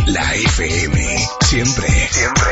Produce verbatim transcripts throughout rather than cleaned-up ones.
La F M, siempre, siempre.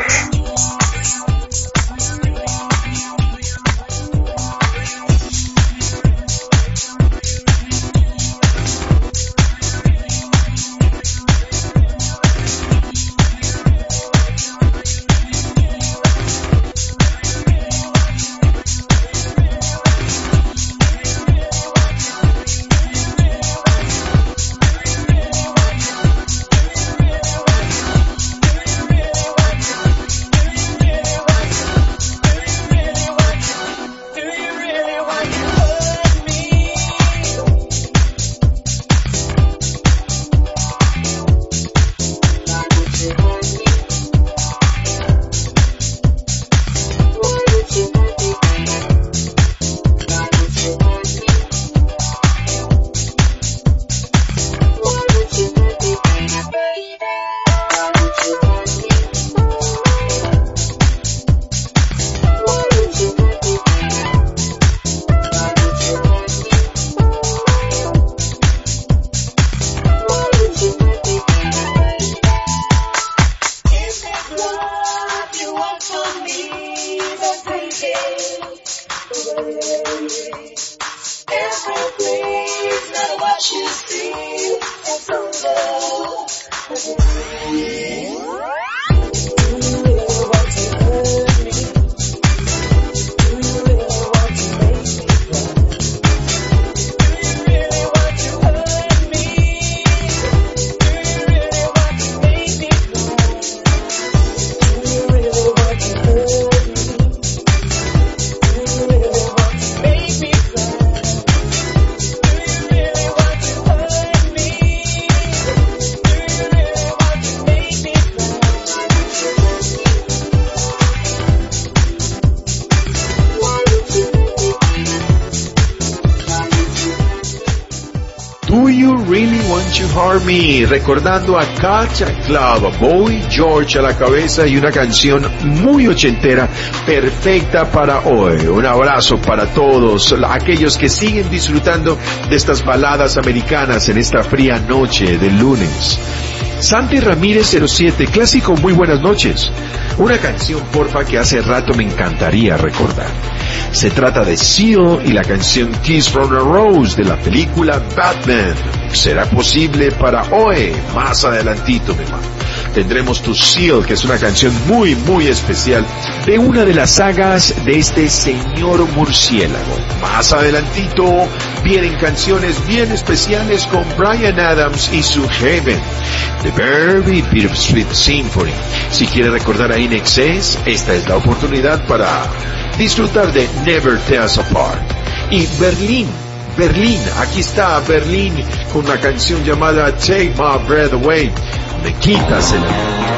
Me, recordando a Culture Club, Boy George a la cabeza y una canción muy ochentera, perfecta para hoy. Un abrazo para todos aquellos que siguen disfrutando de estas baladas americanas en esta fría noche del lunes. Santi Ramírez cero siete, clásico, muy buenas noches. Una canción, porfa, que hace rato me encantaría recordar. Se trata de Seal y la canción Kiss from a Rose de la película Batman. ¿Será posible para hoy? Más adelantito, mi hermano. Tendremos tu Seal, que es una canción muy, muy especial de una de las sagas de este señor murciélago. Más adelantito vienen canciones bien especiales con Bryan Adams y su Heaven, The Very Bittersweet Symphony. Si quiere recordar a I N X S, esta es la oportunidad para disfrutar de Never Tear Us Apart. Y Berlín, Berlín, aquí está Berlín con una canción llamada Take My Breath Away. Me quitas el amor.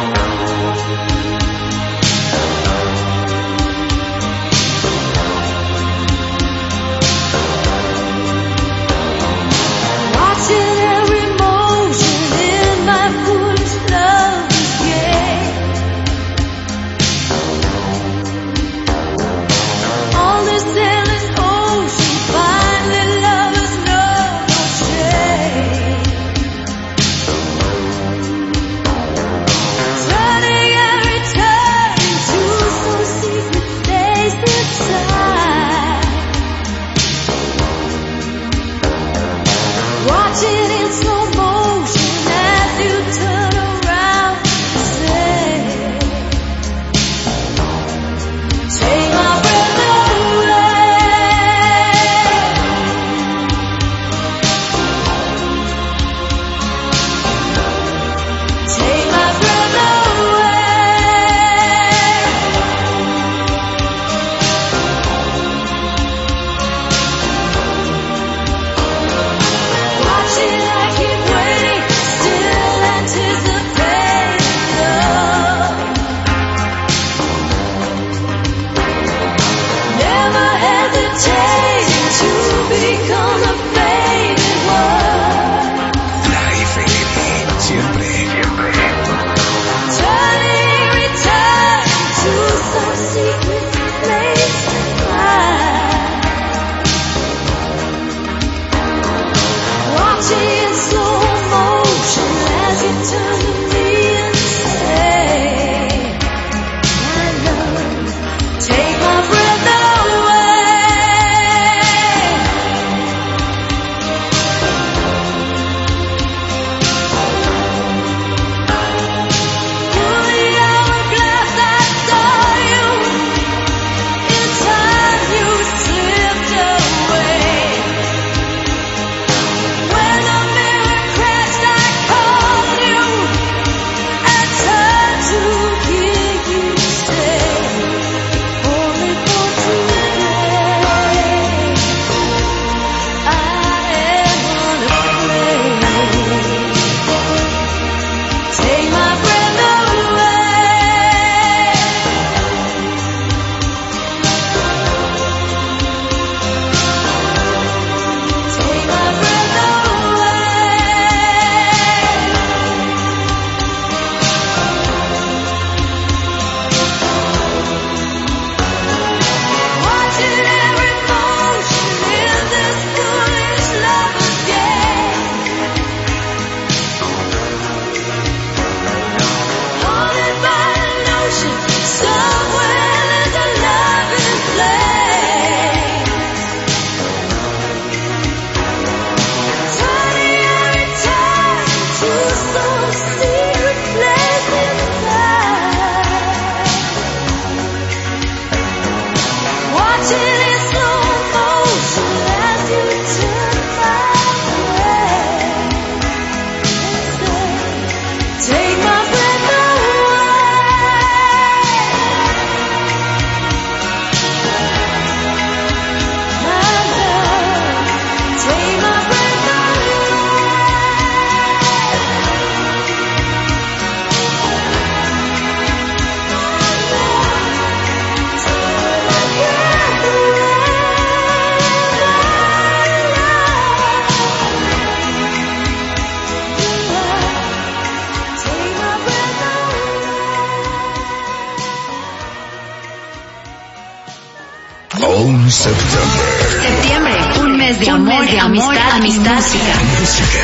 September. Septiembre, un mes de amor, de amistad, amistad, música. Música.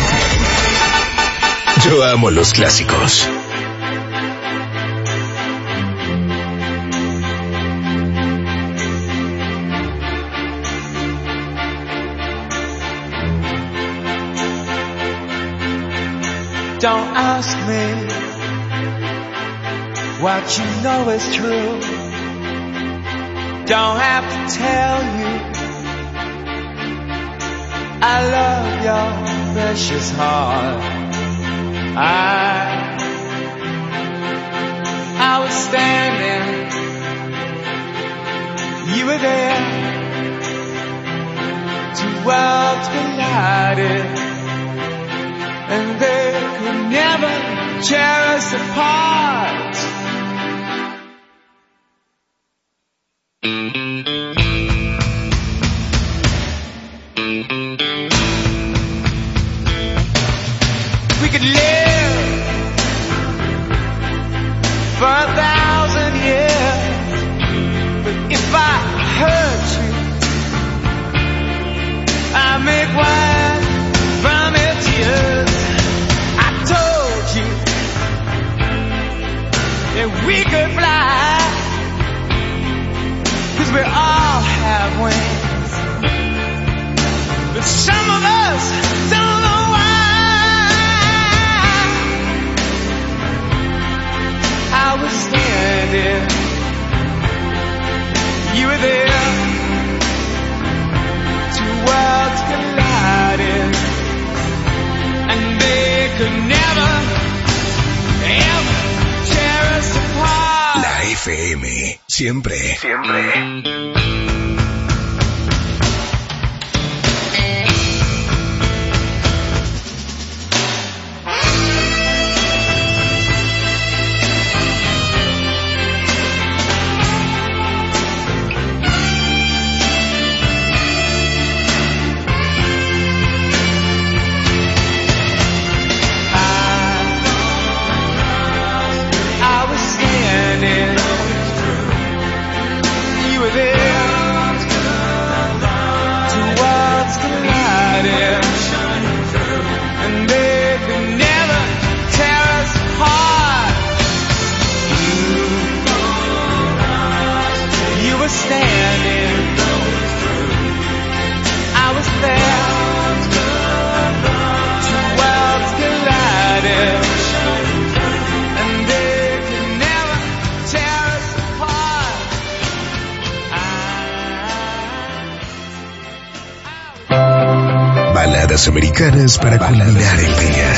Yo amo los clásicos. Don't ask me what you know is true. Don't have to tell you I love your precious heart. I I was standing, you were there. Two worlds collided, and they could never tear us apart. We could live for a thousand years, but if I hurt you, I make wine from your tears. I told you that we could fly, 'cause we all have wings, but some of us don't know why. I was standing, you were there, two worlds collided, and they could never, ever tear us apart. La F M, siempre, siempre. Baladas americanas para culminar el día.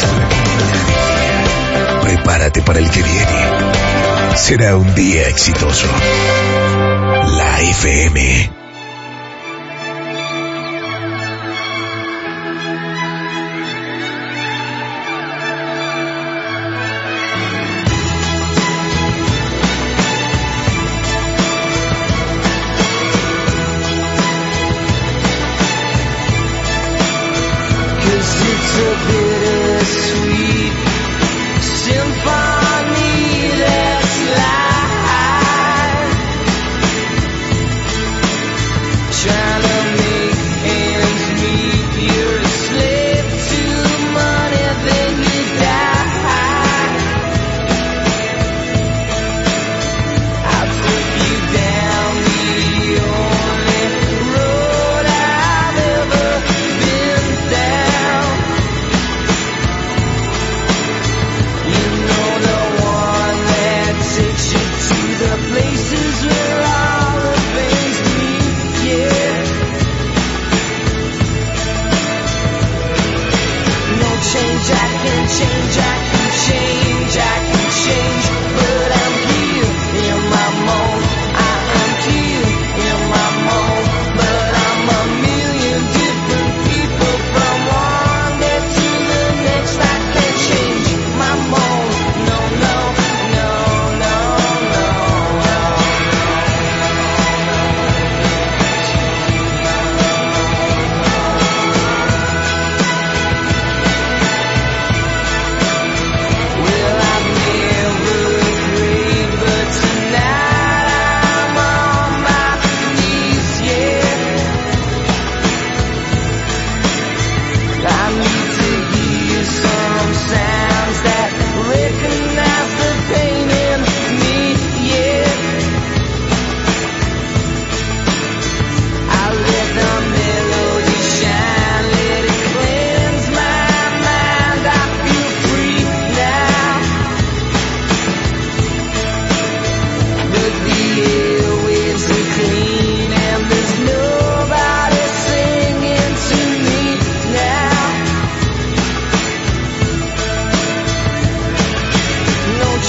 Prepárate para el que viene. Será un día exitoso. La F M. You know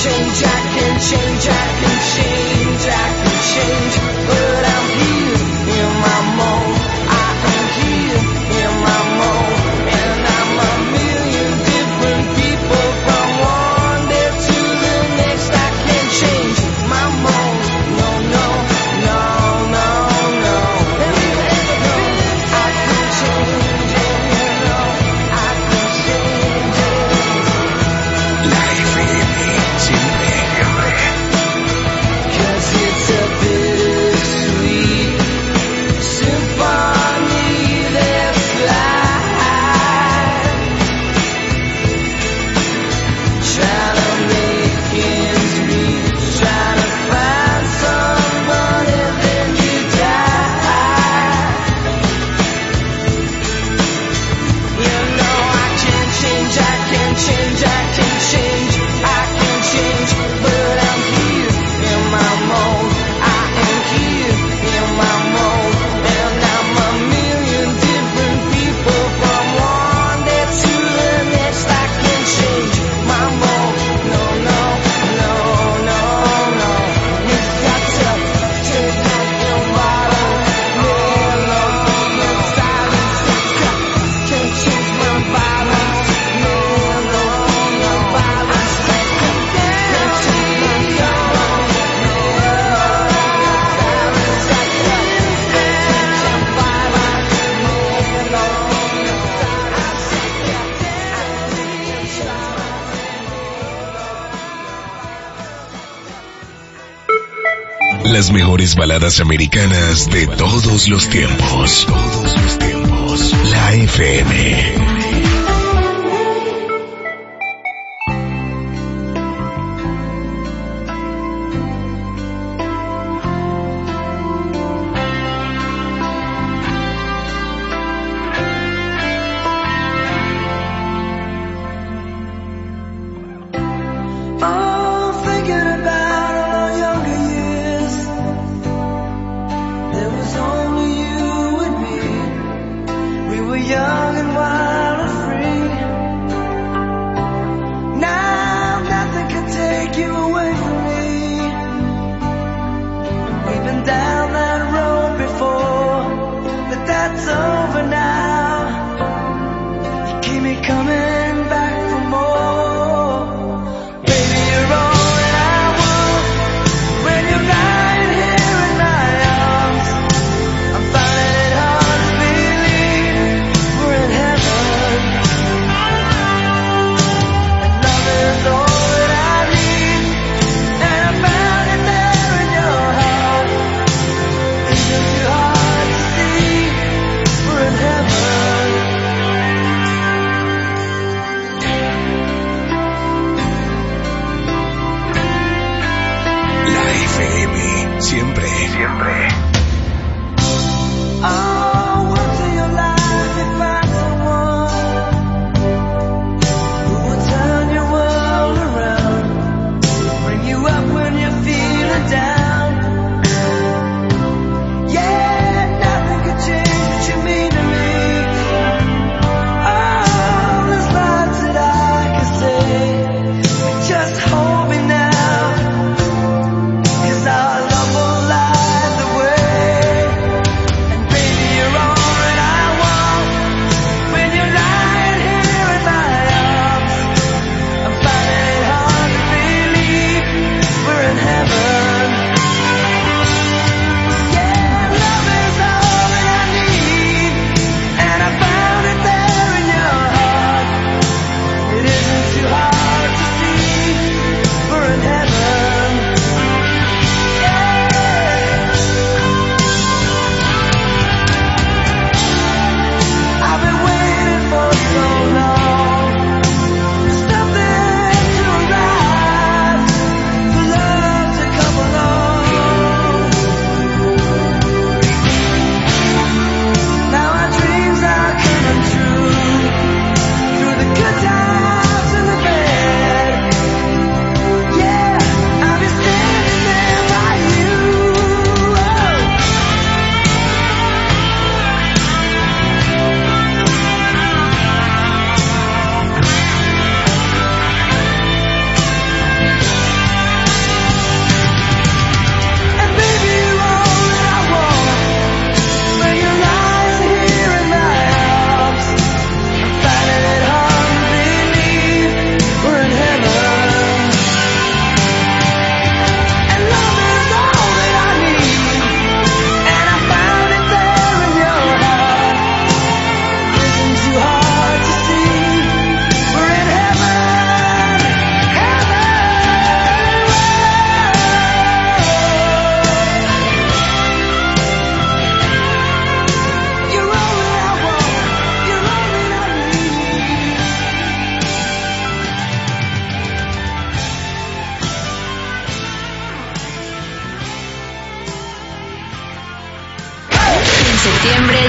change, I can change, I can change, I can change, but I'm here in my mold. I am here in my mold, and I'm a million different people from one day to the next. I can change my mold. No, no, no, no, no. Have you ever been? I can change it, you know. I can change it. La F M, siempre, siempre. 'Cause it's a bittersweet symphony that's life. Trying to make ends meet, trying to find someone and then you die. You know I can change, I can change, I can change, I can change, but I'm here in my mold. I am here in my mold, and I'm a million different people from one day to the next. I can change my mold. No, no, no, no, no. You've got to take back your bottle. No, no, no. Silence is cut. Can't change my violence. No, no, no. Violence is cut. Can't change my violence. No, no, no. Silence is cut. Can't change my violence. No, no, no. Silence is cut. Can't change my Las mejores baladas americanas de todos los tiempos. Todos los tiempos. La F M. Oh, thinking about our younger years, there was only you and me. We were young and wild and free. Now nothing can take you away from me. We've been down that road before, but that's over now. You keep me coming back for more. Baby, you're all that I want. When you're lying here in my arms, I'm finding it hard to believe we're in heaven. And love is all that I need, and I found it there in your heart. It's just too hard to see we're in heaven. La F M, siempre, siempre. Oh, once in your life you find someone who will turn your world around, bring you up when you're feeling down. Yeah, nothing can change what you mean to me. Oh, there's lots that I can say, but just hold me now, 'cause our love will light the way.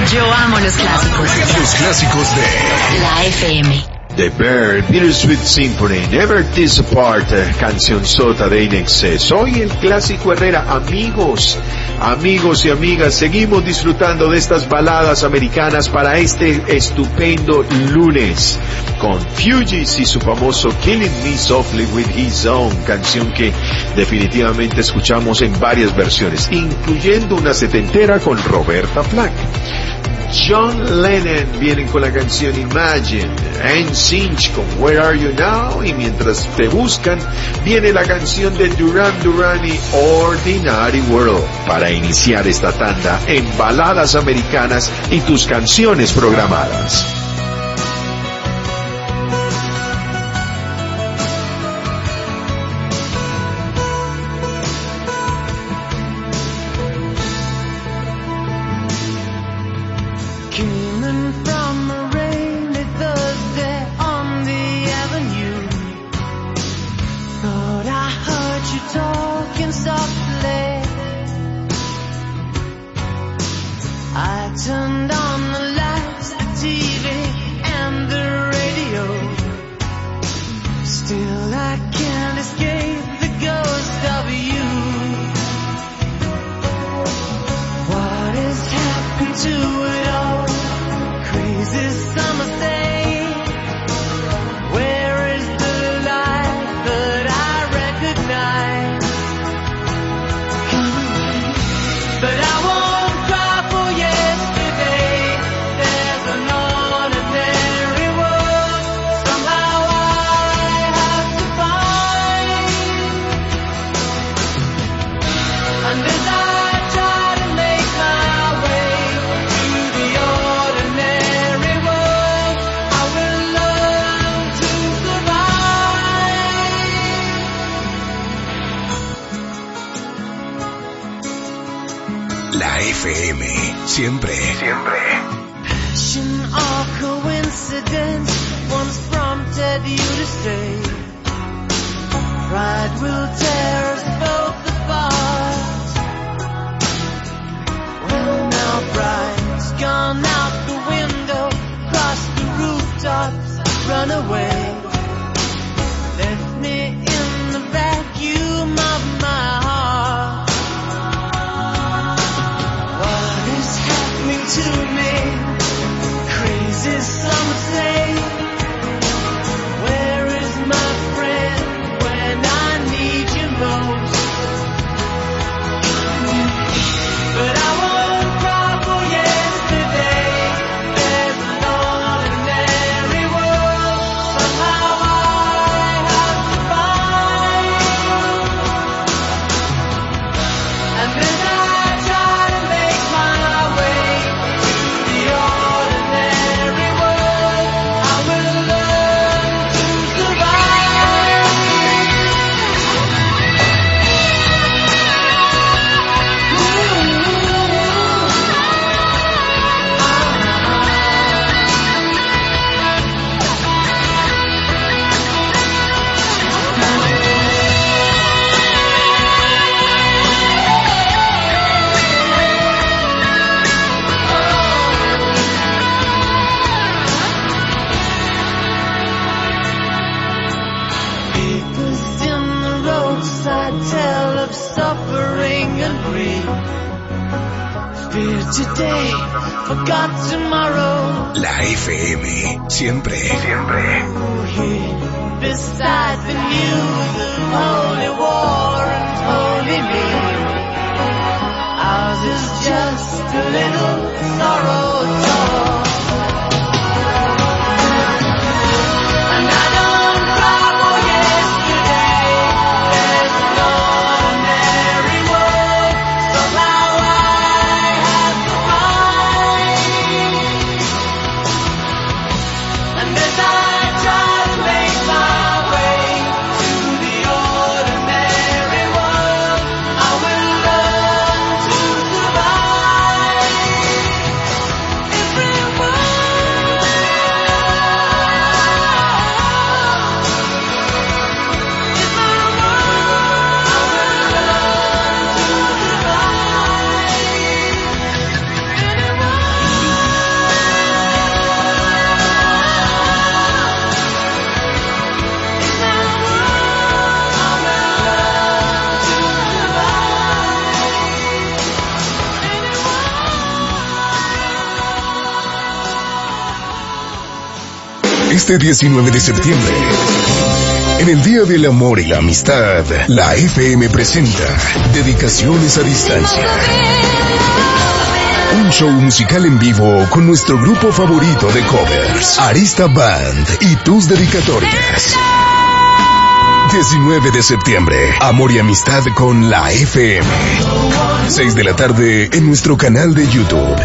Yo amo los clásicos. Los clásicos de La F M. The Bird, Bittersweet Symphony, Never This Apart, canción sota de In Excess. Soy el clásico Herrera. Amigos, amigos y amigas, seguimos disfrutando de estas baladas americanas para este estupendo lunes con Fugees y su famoso Killing Me Softly with His Own, canción que definitivamente escuchamos en varias versiones, incluyendo una setentera con Roberta Flack. John Lennon viene con la canción Imagine, N Sync con Where Are You Now, y mientras te buscan viene la canción de Duran Duran y Ordinary World para iniciar esta tanda en baladas americanas y tus canciones programadas. La F M, siempre, siempre. Passion or coincidence once prompted you to stay. Pride will tear us both apart. Well, now pride's gone out the window, cross the rooftops, run away. Left me in the vacuum of my heart. To me, crazy some say. Where is my friend when I need you most? But I won't cry for yesterday. There's an ordinary world. Somehow I have to find. And then I try to make my way. Today, forgot tomorrow. La F M, siempre, siempre. Here, beside the news of holy war and holy me, ours is just a little sorrow talk. And I don't cry for yesterday. There's an ordinary world. Somehow I have to find. And as I try to make my way to the ordinary world, I will learn to survive. Este diecinueve de septiembre, en el Día del Amor y la Amistad, la F M presenta Dedicaciones a Distancia. Un show musical en vivo con nuestro grupo favorito de covers, Arista Band, y tus dedicatorias. diecinueve de septiembre, Amor y Amistad con la F M. seis de la tarde en nuestro canal de YouTube.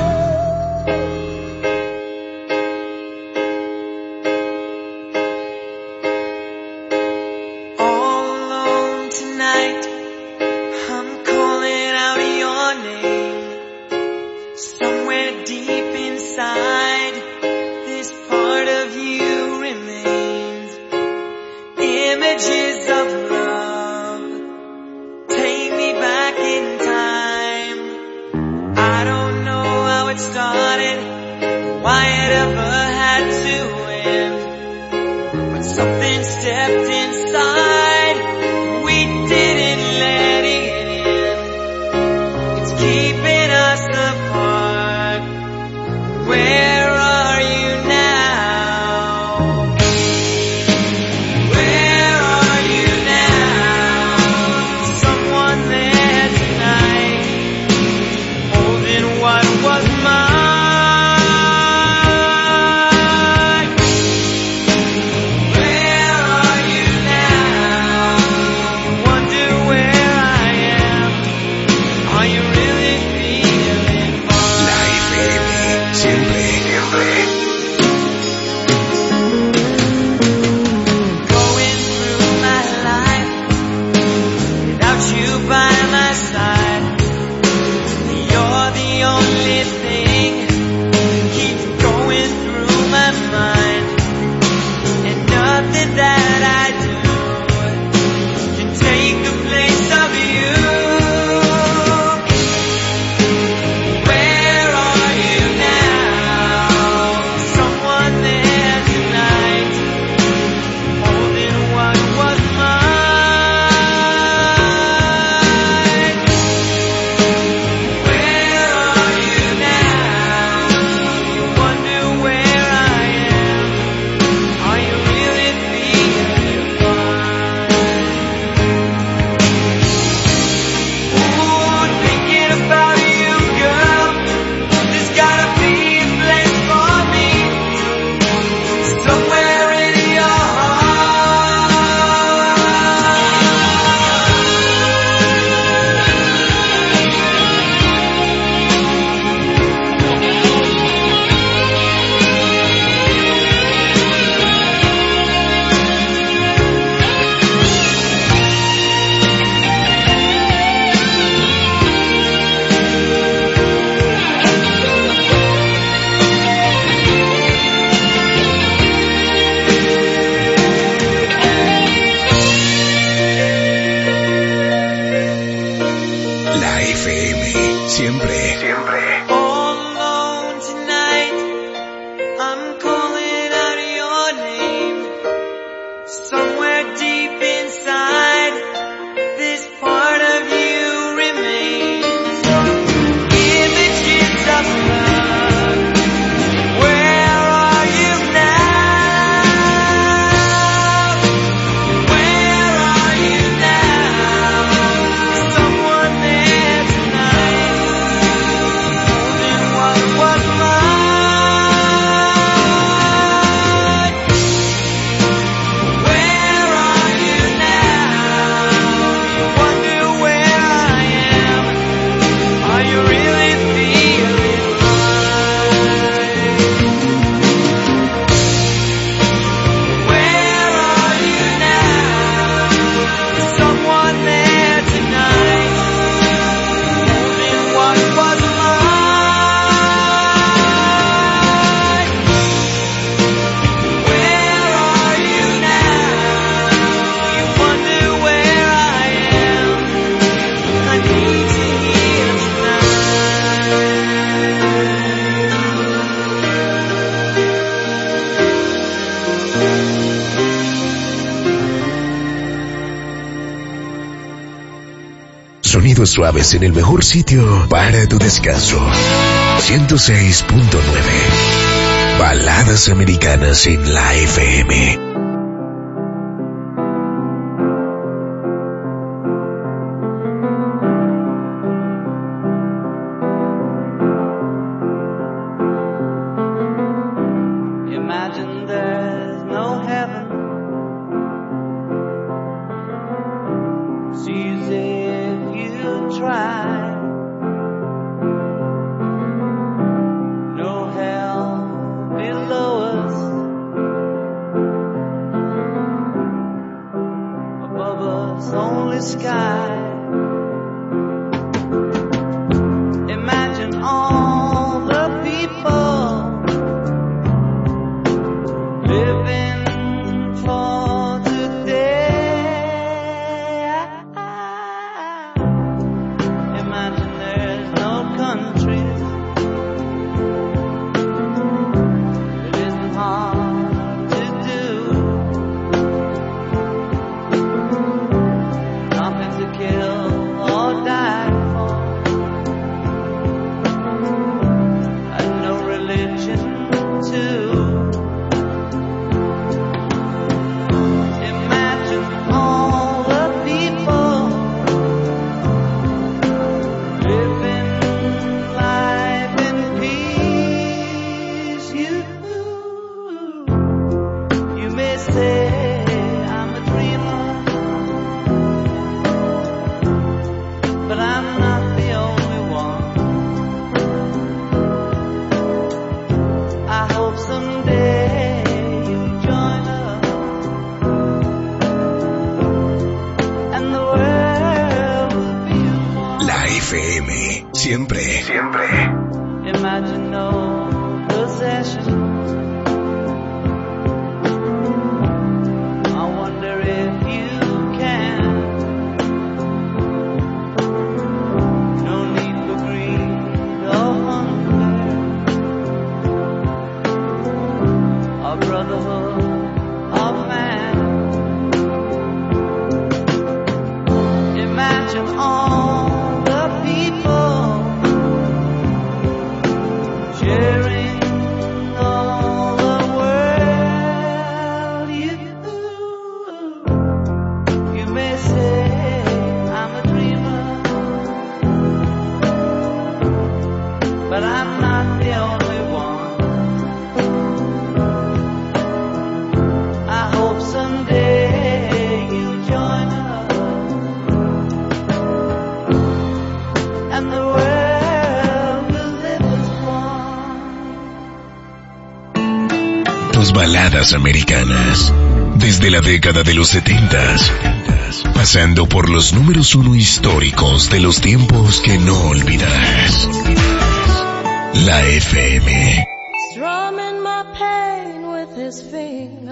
Sonidos suaves en el mejor sitio para tu descanso. ciento seis punto nueve Baladas americanas en la F M. Siempre, siempre. Imagine no possession. I wonder if you can. No need for greed or hunger. Or brotherhood of man. Imagine all the people sharing all the world. You, you may say I'm a dreamer, but I'm not the only one. I hope someday you'll join us, and the world Tus baladas americanas, desde la década de los setentas, pasando por los números uno históricos de los tiempos que no olvidarás. La F M. Strumming my pain with his fingers,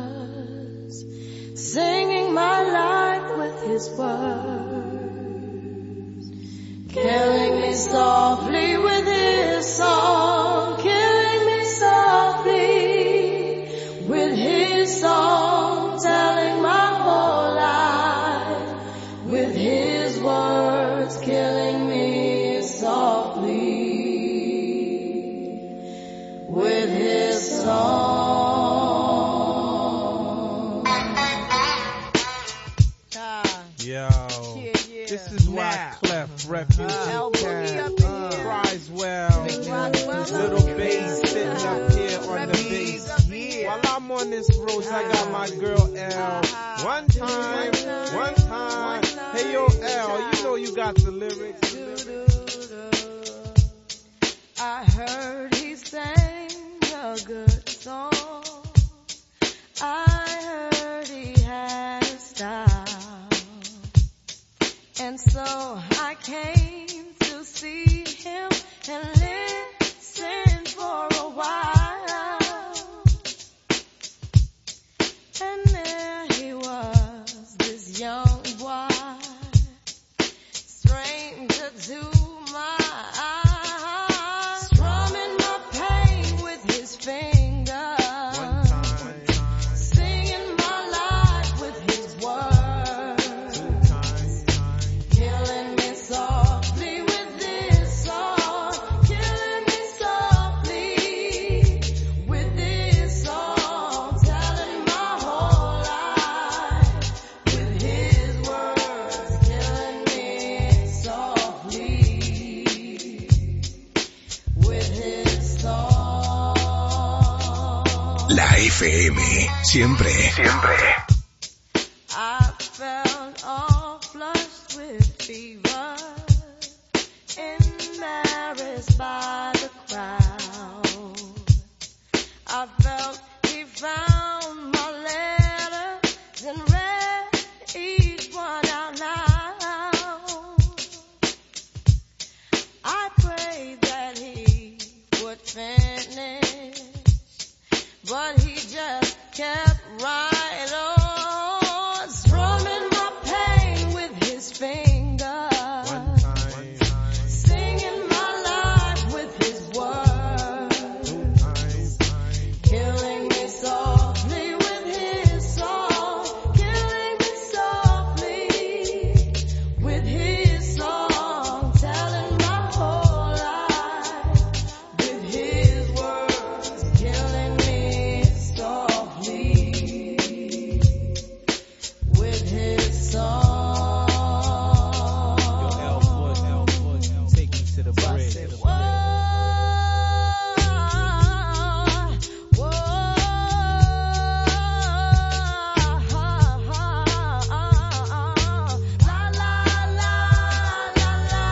singing my life with his words, killing me softly with his song, killing me softly with his song, telling my whole life with his words, killing me softly with his song. Yo, yeah, yeah. This is why Clef, Refuge, uh, Can, uh, Criswell, Little Bass sitting up here on the bass. While I'm on this road, I got my girl L. One time, one time. Hey yo L, you know you got the lyrics. I heard he sang a good song. I heard he had a style. And so I came to see him and listen for a while. And there he was, this young boy, stranger to my eyes, strumming my pain with his fingers, singing my life with his words, killing me softly with this song, killing me softly with F M. Siempre. Siempre. I felt all flushed with fever, embarrassed by the crowd. I felt he found my letters and read each one out loud. I prayed that he would finish, but he just kept right on, strumming my pain with his fingers, singing my life with his words, killing me softly with his song, killing me softly with his song, telling my whole life with his words, killing me softly with his song. Take me to the bridge. Whoa, whoa, la la la la la,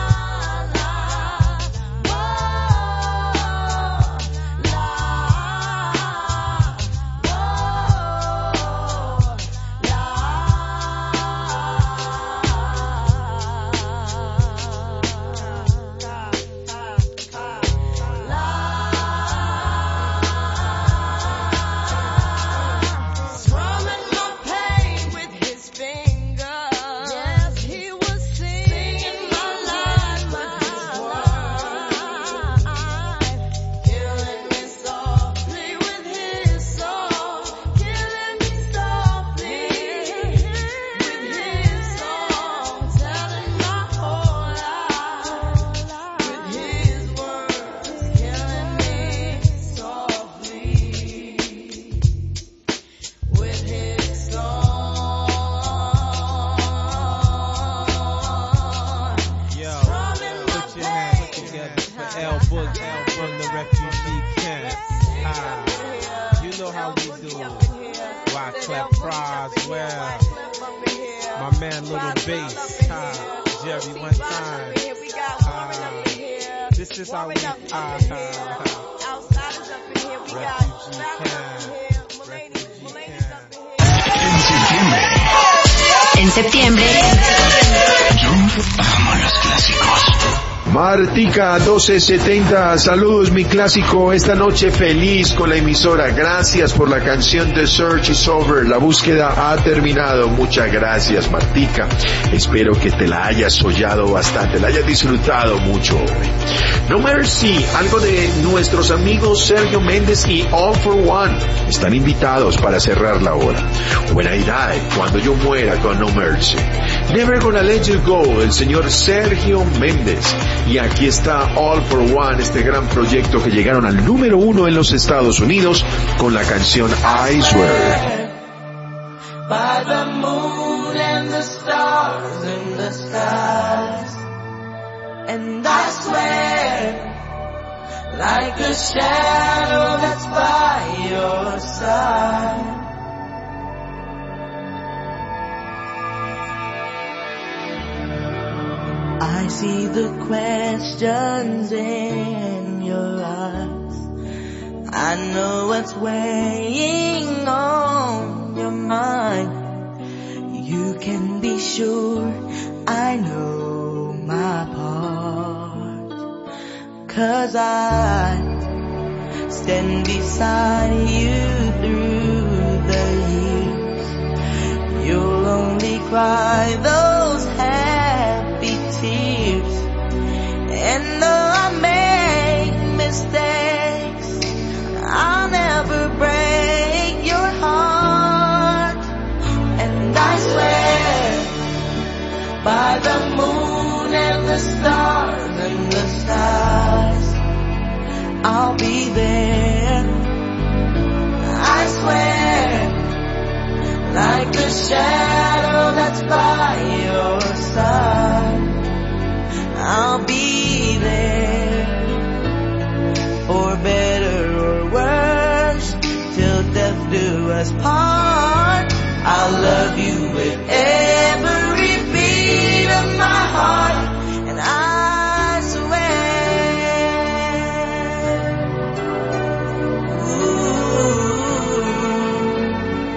whoa, la, strumming my pain with his fingers. Yes, he was singing my life with his words, killing me softly with his song, killing me softly with his song, telling my whole life with his words, killing me softly with his song. Yo, put your hands together for L Boogie from the refugee camp. Ah, you know how we do. Wyclef Croswell, my man Little Bass, ah, Jerry one time. Ah, this is how we, ah, ah, ah. Refugee camp, refugee camp. En septiembre, En septiembre, yo amo los clásicos. Martica doce setenta, saludos mi clásico, esta noche feliz con la emisora, gracias por la canción The Search is Over, la búsqueda ha terminado, muchas gracias Martica, espero que te la hayas hollado bastante, la hayas disfrutado mucho hoy. No Mercy, algo de nuestros amigos Sergio Méndez y All for One, están invitados para cerrar la hora. When I Die, cuando yo muera con No Mercy. Never Gonna Let You Go, el señor Sergio Méndez. Y aquí está All for One, este gran proyecto que llegaron al número uno en los Estados Unidos con la canción I Swear. By the moon and the stars in the skies, and I swear, like a shadow that's by your side, I see the questions in your eyes. I know what's weighing on your mind. You can be sure I know my part, 'cause I stand beside you through the years. You'll only cry those happy tears. And though I make mistakes, I'll never break your heart. And I swear, by the moon and the stars and the skies, I'll be there. I swear, like a shadow that's by your side, I'll be there, for better or worse, till death do us part. I'll love you with every beat of my heart, and I swear. Ooh.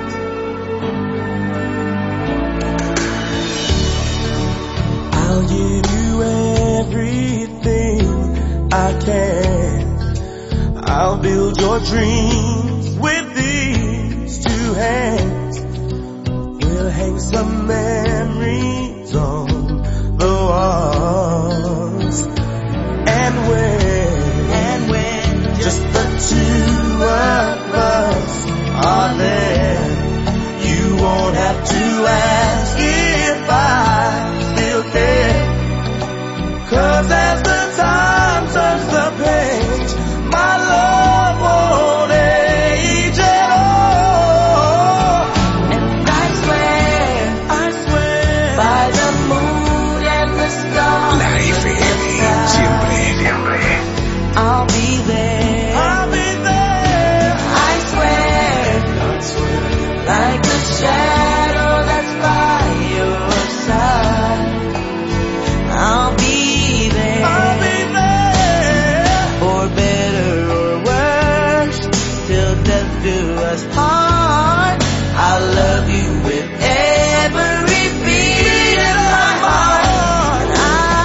I'll give you everything I can. I'll build your dreams with these two hands. We'll hang some memories on the walls. And when, and when just the two of us are there, you won't have to ask if I still care. 'Cause as the time turns the page, my love won't age at all. And I swear, I swear, by the moon and the stars, La F M, siempre, siempre. I'll be there, I'll be there. I swear, I swear, like the shadow that's by your side, I'll be there, I'll be there. For better or worse, till death do us part. I'll love you with every beat of my heart, and I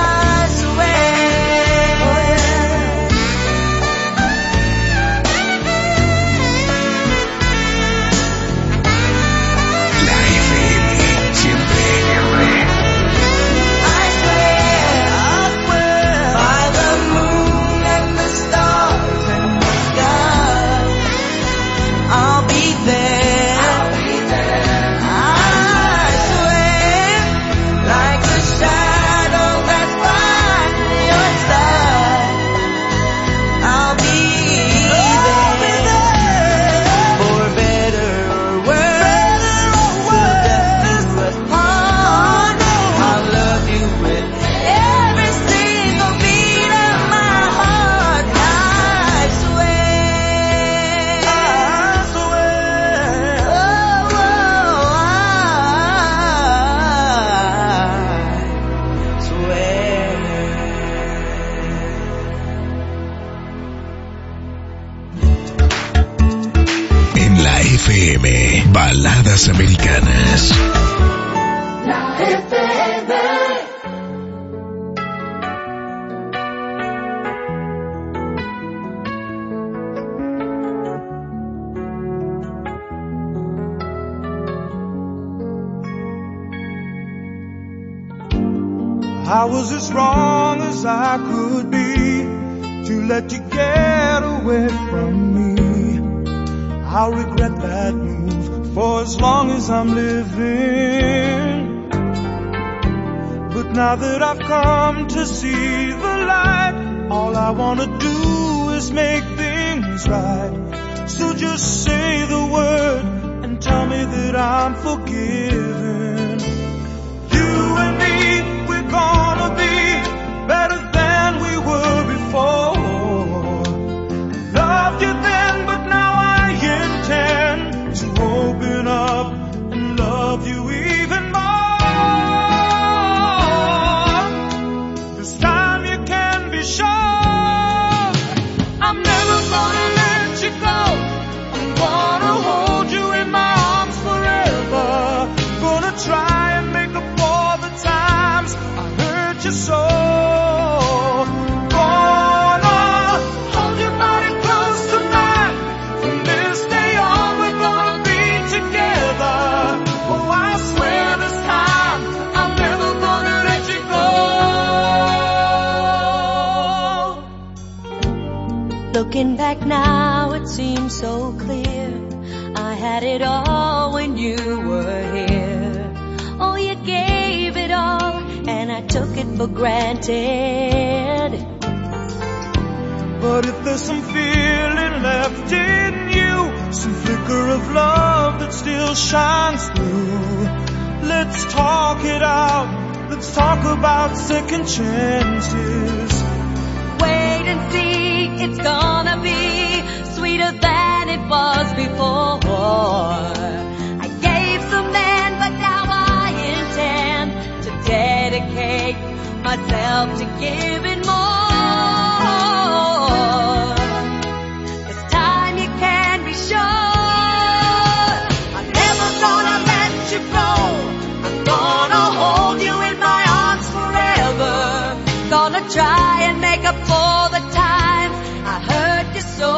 swear. La F M, siempre, siempre. I swear, I swear, by the moon and the stars and the sky, I'll be there, I'll be there. I swear, like the shadow that's by your side, I'll be there, for better or worse, till death do us part. I'll love you with every single beat of my heart. I swear, I swear, oh, oh, I swear. En la F M, baladas americanas. I was as wrong as I could be to let you get away from me. I'll regret that move for as long as I'm living. But now that I've come to see the light, all I wanna do is make things right. So just say the word and tell me that I'm forgiven. You and me, we're gonna be better than we were before. Loved you then, but now I intend to open up and love you even more. This time you can be sure I'm never gonna let you go. I'm gonna hold you in my arms forever. Gonna try and make up for the times I hurt you so. Gonna hold your body close tonight. From this day on we're gonna be together. Oh, I swear this time I'm never gonna let you go. Looking back now, it seems so clear. I had it all when you were here. Oh, you gave it all, and I took it for granted. But if there's some feeling left in you, some flicker of love that still shines through, let's talk it out. Let's talk about second chances. Wait and see, it's gonna be sweet sweeter than it was before. I gave some then, but now I intend to dedicate myself to giving more. This time you can be sure I'm never gonna let you go. I'm gonna hold you in my arms forever. Gonna try and make up for the times I hurt you so.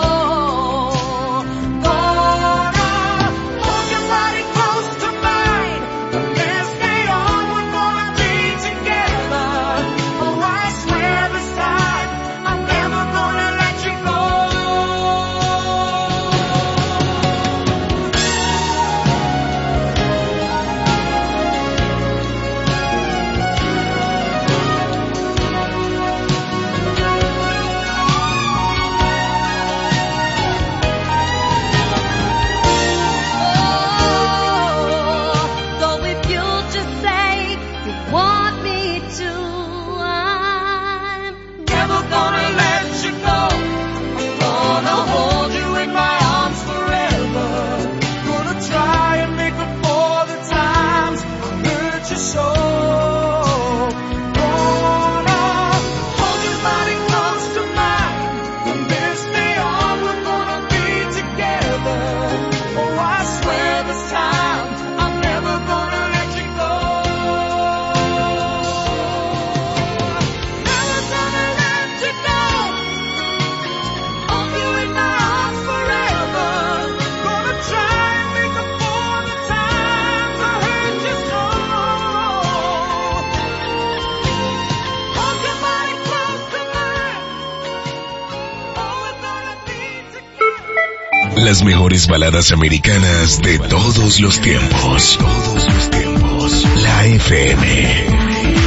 Las mejores baladas americanas de todos los tiempos. Todos los tiempos. La F M.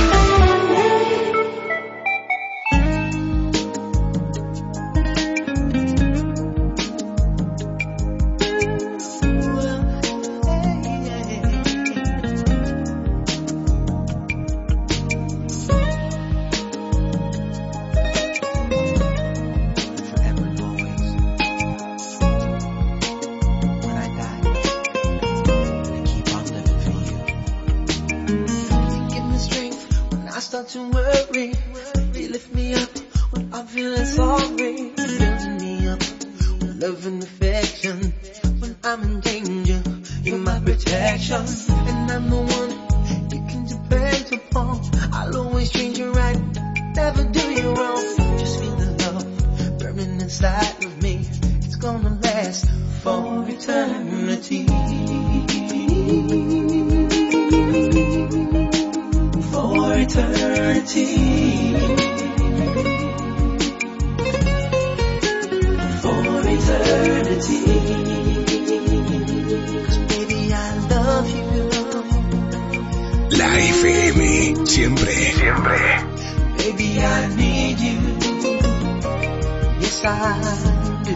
La F M, siempre, siempre. Baby, I need you. Yes, I do.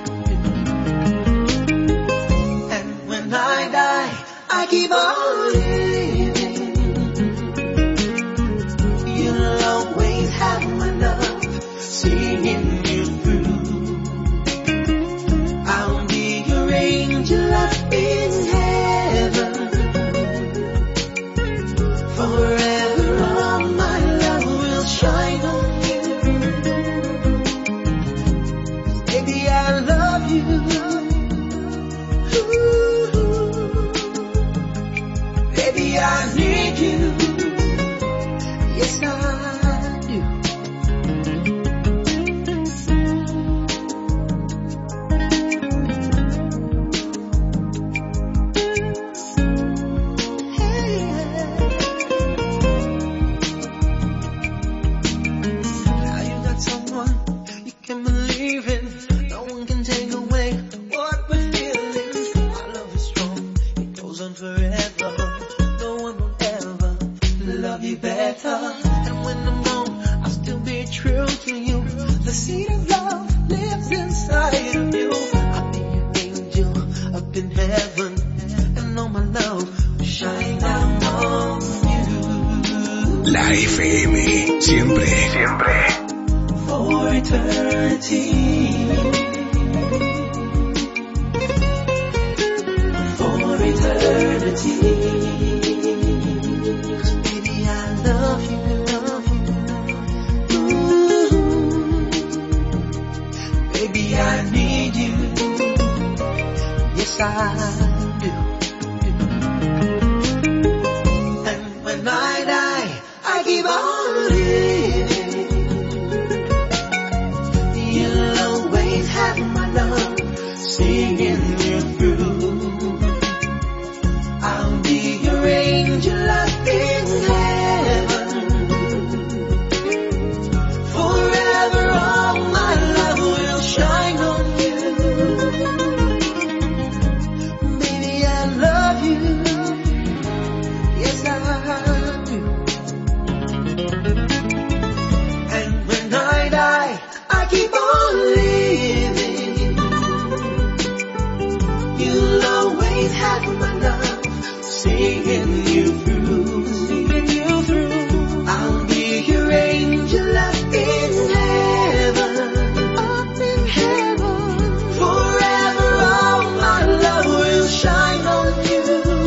And when I die, I keep on living. You'll always have my love, singing you through. I'll be your angel up in heaven. Forever all my love will shine on you. Baby, I love you. Ooh. Baby, I need you. Yes, I do. La F M, siempre, siempre. For eternity. eternity. Baby, I love you, love you. Ooh. Baby, I need you. Yes, I do. And when I die, I keep on living. You'll always have my love, singing you through. I'll be your angel up in heaven. Forever all my love will shine on you. Baby, I love you. Yes, I do. And when I die, I keep on living. You'll always have my love, singing you through, singing you through. I'll be your angel up in heaven, up in heaven. Forever all my love will shine on you.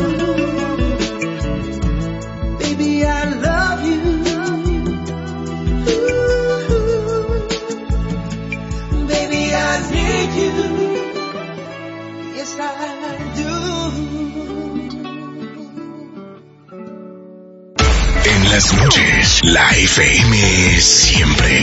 Baby, I love you. Ooh. Baby, I need you. Yes, I do. En las noches, la F M siempre.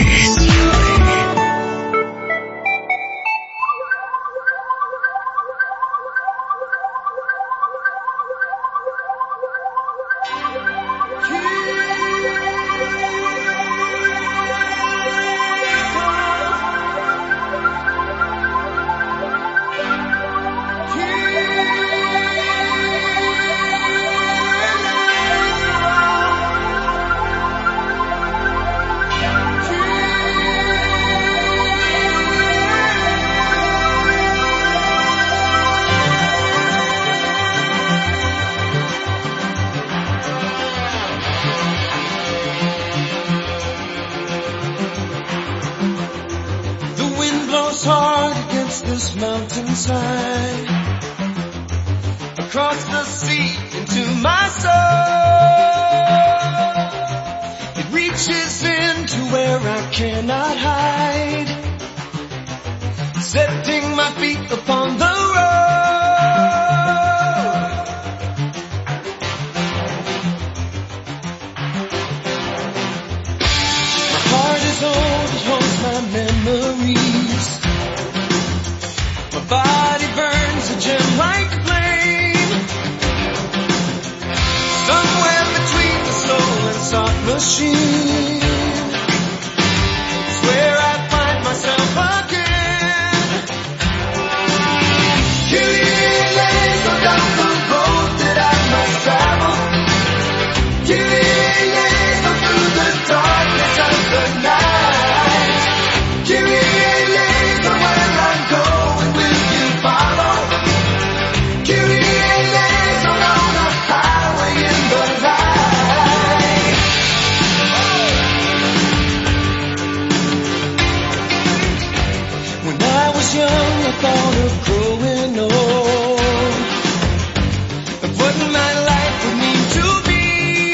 The wind blows hard against this mountainside, across the sea into my soul. It reaches into where I cannot hide, setting my feet upon the road. My heart is old, it holds my memories. My body burns a gem like flame, somewhere between the slow and soft machine. It's where I find myself again. Killing lanes on down the road that I must travel. Killing lanes on through the darkness of the night. Killing lanes on where I'm going, will you follow? Killing lanes on on the highway in the light. When I was young, I thought of growing old, of what my life would mean to me.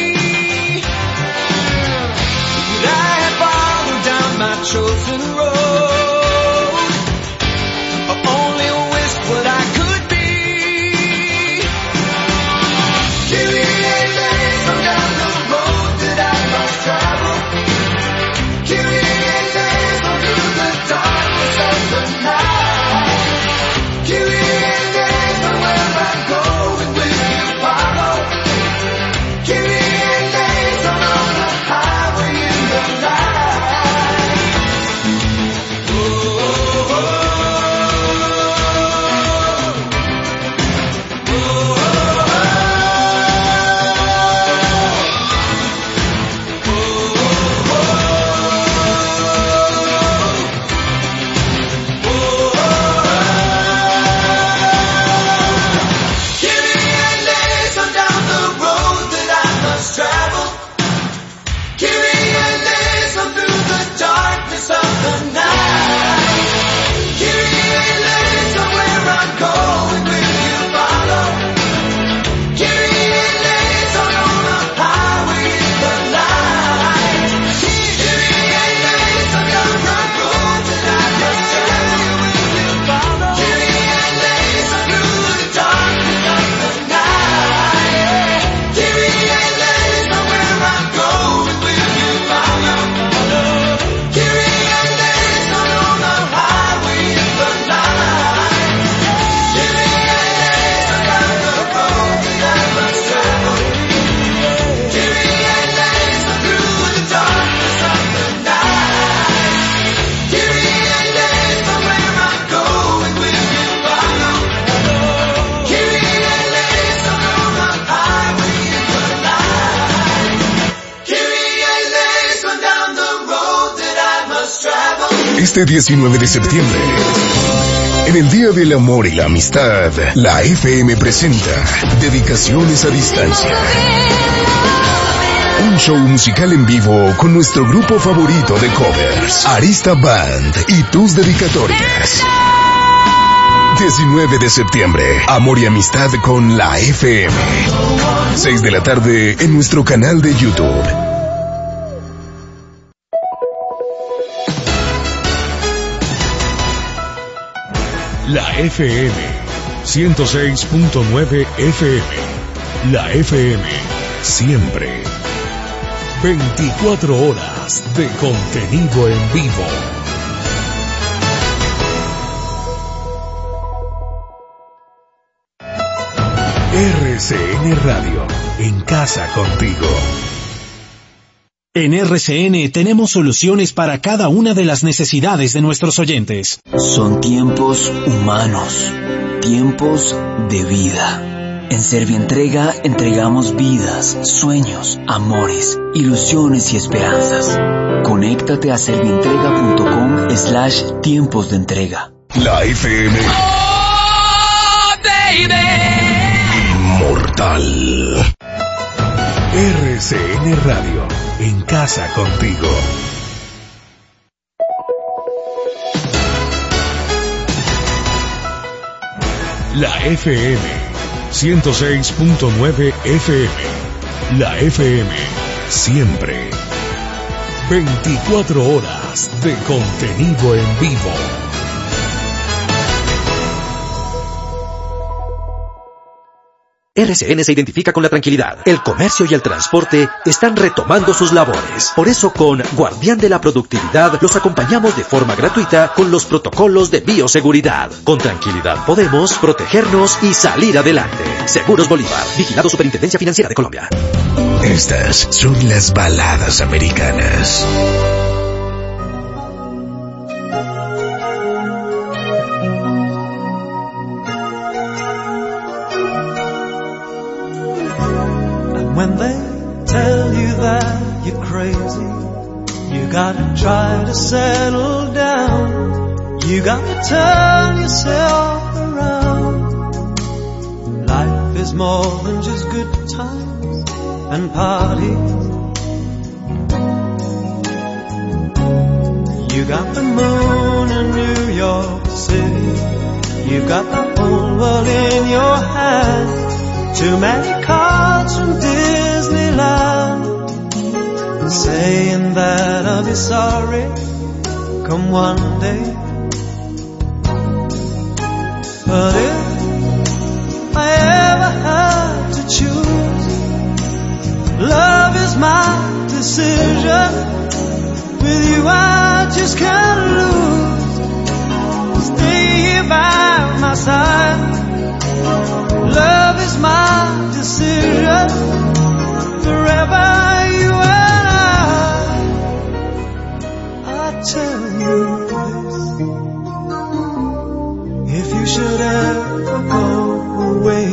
But I had followed down my chosen road, I only wished what I could be. Killing lanes on down the road that I must travel. Killing lanes on through the darkness of the night. Killing lanes on where I'm going, will you follow? Killing lanes on on the highway in the light. Este diecinueve de septiembre, en el Día del Amor y la Amistad, la F M presenta Dedicaciones a Distancia. Un show musical en vivo con nuestro grupo favorito de covers, Arista Band, y tus dedicatorias. diecinueve de septiembre, Amor y Amistad con la F M. seis de la tarde en nuestro canal de YouTube. La F M ciento seis punto nueve F M. La F M siempre. veinticuatro horas de contenido en vivo. R C N Radio, en casa contigo. En R C N tenemos soluciones para cada una de las necesidades de nuestros oyentes. Son tiempos humanos, tiempos de vida. En Servientrega entregamos vidas, sueños, amores, ilusiones y esperanzas. Conéctate a servientrega.com slash tiempos de entrega. La F M. Oh, baby. Inmortal. R C N Radio, en casa contigo. La F M ciento seis punto nueve F M. La F M siempre. veinticuatro horas de contenido en vivo. R C N se identifica con la tranquilidad. El comercio y el transporte están retomando sus labores. Por eso, con Guardián de la Productividad, los acompañamos de forma gratuita con los protocolos de bioseguridad. Con tranquilidad podemos protegernos y salir adelante. Seguros Bolívar, vigilado Superintendencia Financiera de Colombia. Estas son las baladas americanas. When they tell you that you're crazy, you gotta try to settle down. You gotta turn yourself around. Life is more than just good times and parties. You got the moon in New York City. You got the whole world in your hand. Too many cards from Disneyland, saying that I'll be sorry come one day. But if I ever had to choose, love is my decision. With you I just can't lose. Stay here by my side. Love is my decision, forever you and I. I tell you this, if you should ever go away,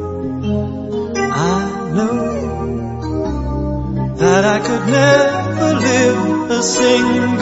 I know that I could never live a single